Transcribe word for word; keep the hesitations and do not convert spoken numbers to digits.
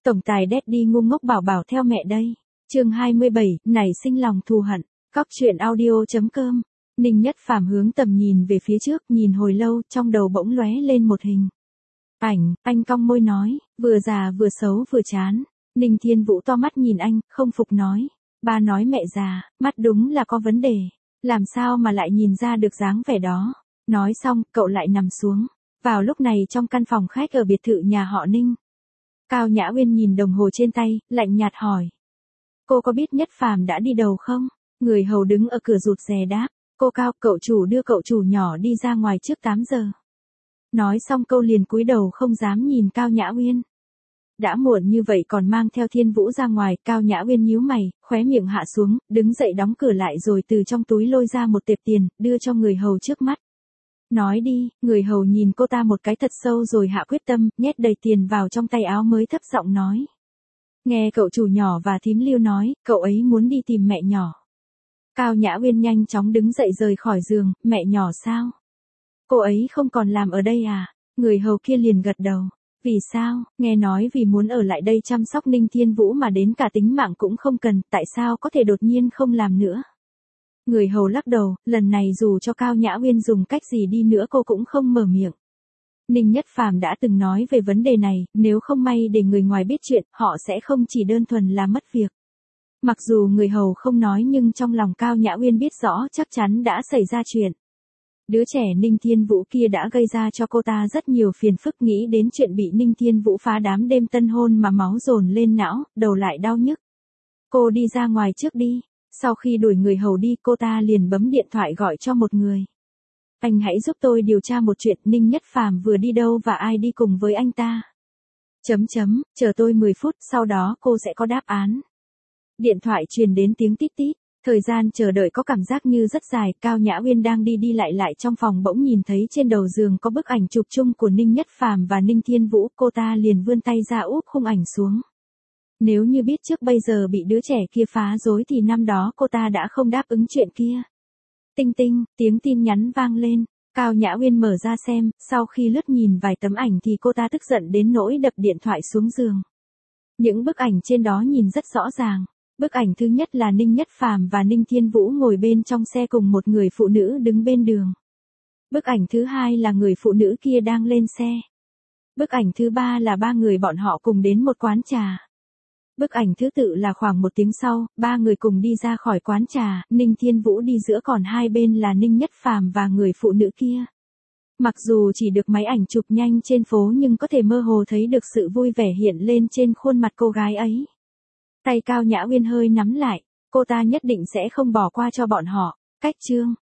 Tổng tài Daddy ngu ngốc bảo bảo theo mẹ đây. Chương hai mươi bảy, nảy sinh lòng thù hận. Cóc truyện audio.com. Ninh Nhất Phàm hướng tầm nhìn về phía trước, nhìn hồi lâu, trong đầu bỗng lóe lên một hình ảnh, anh cong môi nói, vừa già vừa xấu vừa chán. Ninh Thiên Vũ to mắt nhìn anh, không phục nói, ba nói mẹ già, mắt đúng là có vấn đề, làm sao mà lại nhìn ra được dáng vẻ đó. Nói xong, cậu lại nằm xuống. Vào lúc này trong căn phòng khách ở biệt thự nhà họ Ninh, Cao Nhã Uyên nhìn đồng hồ trên tay, lạnh nhạt hỏi, cô có biết Nhất Phàm đã đi đâu không? Người hầu đứng ở cửa rụt rè đáp, cô Cao, cậu chủ đưa cậu chủ nhỏ đi ra ngoài trước tám giờ. Nói xong câu liền cúi đầu không dám nhìn Cao Nhã Uyên. Đã muộn như vậy còn mang theo Thiên Vũ ra ngoài, Cao Nhã Uyên nhíu mày, khóe miệng hạ xuống, đứng dậy đóng cửa lại rồi từ trong túi lôi ra một tệp tiền, đưa cho người hầu trước mắt. Nói đi, người hầu nhìn cô ta một cái thật sâu rồi hạ quyết tâm, nhét đầy tiền vào trong tay áo mới thấp giọng nói. Nghe cậu chủ nhỏ và thím Lưu nói, cậu ấy muốn đi tìm mẹ nhỏ. Cao Nhã Uyên nhanh chóng đứng dậy rời khỏi giường, mẹ nhỏ sao? Cô ấy không còn làm ở đây à? Người hầu kia liền gật đầu. Vì sao? Nghe nói vì muốn ở lại đây chăm sóc Ninh Thiên Vũ mà đến cả tính mạng cũng không cần, tại sao có thể đột nhiên không làm nữa? Người hầu lắc đầu, lần này dù cho Cao Nhã Uyên dùng cách gì đi nữa cô cũng không mở miệng. Ninh Nhất Phàm đã từng nói về vấn đề này, nếu không may để người ngoài biết chuyện, họ sẽ không chỉ đơn thuần là mất việc. Mặc dù người hầu không nói nhưng trong lòng Cao Nhã Uyên biết rõ chắc chắn đã xảy ra chuyện. Đứa trẻ Ninh Thiên Vũ kia đã gây ra cho cô ta rất nhiều phiền phức, nghĩ đến chuyện bị Ninh Thiên Vũ phá đám đêm tân hôn mà máu dồn lên não, đầu lại đau nhức. Cô đi ra ngoài trước đi. Sau khi đuổi người hầu đi cô ta liền bấm điện thoại gọi cho một người. Anh hãy giúp tôi điều tra một chuyện, Ninh Nhất Phàm vừa đi đâu và ai đi cùng với anh ta. Chấm chấm, chờ tôi mười phút, sau đó cô sẽ có đáp án. Điện thoại truyền đến tiếng tít tít, thời gian chờ đợi có cảm giác như rất dài, Cao Nhã Uyên đang đi đi lại lại trong phòng bỗng nhìn thấy trên đầu giường có bức ảnh chụp chung của Ninh Nhất Phàm và Ninh Thiên Vũ, cô ta liền vươn tay ra úp khung ảnh xuống. Nếu như biết trước bây giờ bị đứa trẻ kia phá rối thì năm đó cô ta đã không đáp ứng chuyện kia. Tinh tinh, tiếng tin nhắn vang lên, Cao Nhã Uyên mở ra xem, sau khi lướt nhìn vài tấm ảnh thì cô ta tức giận đến nỗi đập điện thoại xuống giường. Những bức ảnh trên đó nhìn rất rõ ràng. Bức ảnh thứ nhất là Ninh Nhất Phàm và Ninh Thiên Vũ ngồi bên trong xe cùng một người phụ nữ đứng bên đường. Bức ảnh thứ hai là người phụ nữ kia đang lên xe. Bức ảnh thứ ba là ba người bọn họ cùng đến một quán trà. Bức ảnh thứ tự là khoảng một tiếng sau, ba người cùng đi ra khỏi quán trà, Ninh Thiên Vũ đi giữa còn hai bên là Ninh Nhất Phàm và người phụ nữ kia. Mặc dù chỉ được máy ảnh chụp nhanh trên phố nhưng có thể mơ hồ thấy được sự vui vẻ hiện lên trên khuôn mặt cô gái ấy. Tay Cao Nhã Uyên hơi nắm lại, cô ta nhất định sẽ không bỏ qua cho bọn họ. Cách chương